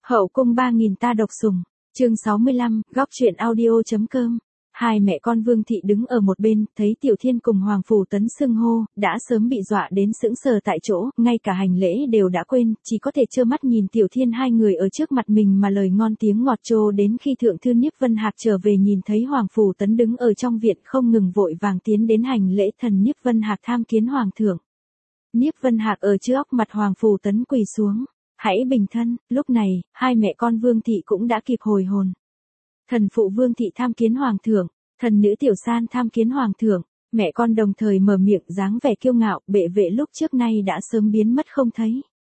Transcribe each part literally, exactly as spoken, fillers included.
Hậu cung ba nghìn ta độc sủng, chương sáu mươi lăm, góc truyện audio.com. Hai mẹ con Vương Thị đứng ở một bên, thấy Tiểu Thiên cùng Hoàng Phủ Tấn xưng hô, đã sớm bị dọa đến sững sờ tại chỗ, ngay cả hành lễ đều đã quên, chỉ có thể trơ mắt nhìn Tiểu Thiên hai người ở trước mặt mình mà lời ngon tiếng ngọt trô đến khi Thượng Thư Niếp Vân Hạc trở về nhìn thấy Hoàng Phủ Tấn đứng ở trong viện không ngừng vội vàng tiến đến hành lễ. Thần Niếp Vân Hạc tham kiến Hoàng thượng. Niếp Vân Hạc ở trước mặt Hoàng Phủ Tấn quỳ xuống. Hãy bình thân. Lúc này, hai mẹ con Vương Thị cũng đã kịp hồi hồn. Thần phụ Vương Thị tham kiến Hoàng thượng, thần nữ Tiểu San tham kiến Hoàng thượng, mẹ con đồng thời mở miệng dáng vẻ kiêu ngạo, bệ vệ lúc trước nay đã sớm biến mất không thấy.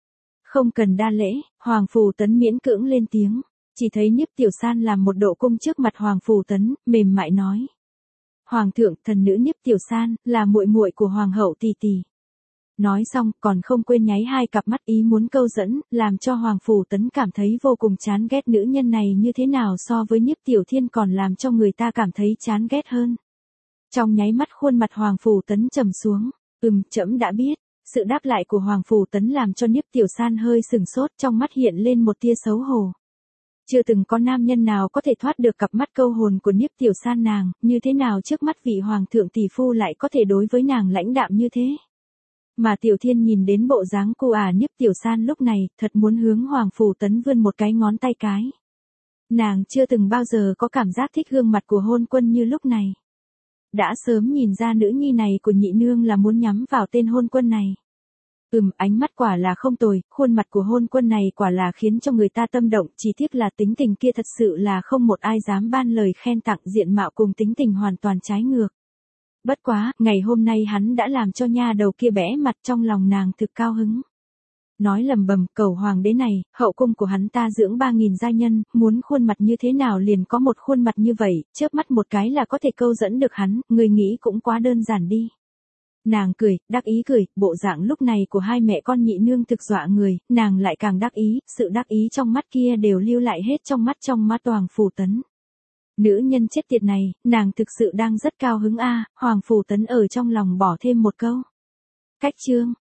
Không cần đa lễ, Hoàng Phủ Tấn miễn cưỡng lên tiếng, chỉ thấy Niếp Tiểu San làm một độ cung trước mặt Hoàng Phủ Tấn, mềm mại nói. Hoàng thượng, thần nữ Niếp Tiểu San, là muội muội của Hoàng hậu tỷ tỷ. Nói xong, còn không quên nháy hai cặp mắt ý muốn câu dẫn, làm cho Hoàng Phủ Tấn cảm thấy vô cùng chán ghét. Nữ nhân này như thế nào so với Niếp Tiểu Thiên còn làm cho người ta cảm thấy chán ghét hơn. Trong nháy mắt khuôn mặt Hoàng Phủ Tấn trầm xuống, ừm, trẫm đã biết. Sự đáp lại của Hoàng Phủ Tấn làm cho Niếp Tiểu San hơi sừng sốt, trong mắt hiện lên một tia xấu hổ. Chưa từng có nam nhân nào có thể thoát được cặp mắt câu hồn của Niếp Tiểu San nàng, như thế nào trước mắt vị Hoàng thượng tỷ phu lại có thể đối với nàng lãnh đạm như thế. Mà Tiểu Thiên nhìn đến bộ dáng cô ả Niếp Tiểu San lúc này, thật muốn hướng Hoàng Phủ Tấn vươn một cái ngón tay cái. Nàng chưa từng bao giờ có cảm giác thích gương mặt của hôn quân như lúc này. Đã sớm nhìn ra nữ nhi này của nhị nương là muốn nhắm vào tên hôn quân này. Ừm, ánh mắt quả là không tồi, khuôn mặt của hôn quân này quả là khiến cho người ta tâm động, chỉ tiếc là tính tình kia thật sự là không một ai dám ban lời khen tặng, diện mạo cùng tính tình hoàn toàn trái ngược. Bất quá, ngày hôm nay hắn đã làm cho nha đầu kia bẽ mặt, trong lòng nàng thực cao hứng. Nói lầm bầm, cầu hoàng đế này, hậu cung của hắn ta dưỡng ba nghìn gia nhân, muốn khuôn mặt như thế nào liền có một khuôn mặt như vậy, chớp mắt một cái là có thể câu dẫn được hắn, người nghĩ cũng quá đơn giản đi. Nàng cười, đắc ý cười, bộ dạng lúc này của hai mẹ con nhị nương thực dọa người, nàng lại càng đắc ý, sự đắc ý trong mắt kia đều lưu lại hết trong mắt trong mắt Hoàng Phủ Tấn. Nữ nhân chết tiệt này, nàng thực sự đang rất cao hứng a. Hoàng Phủ Tấn ở trong lòng bỏ thêm một câu. Cách chương,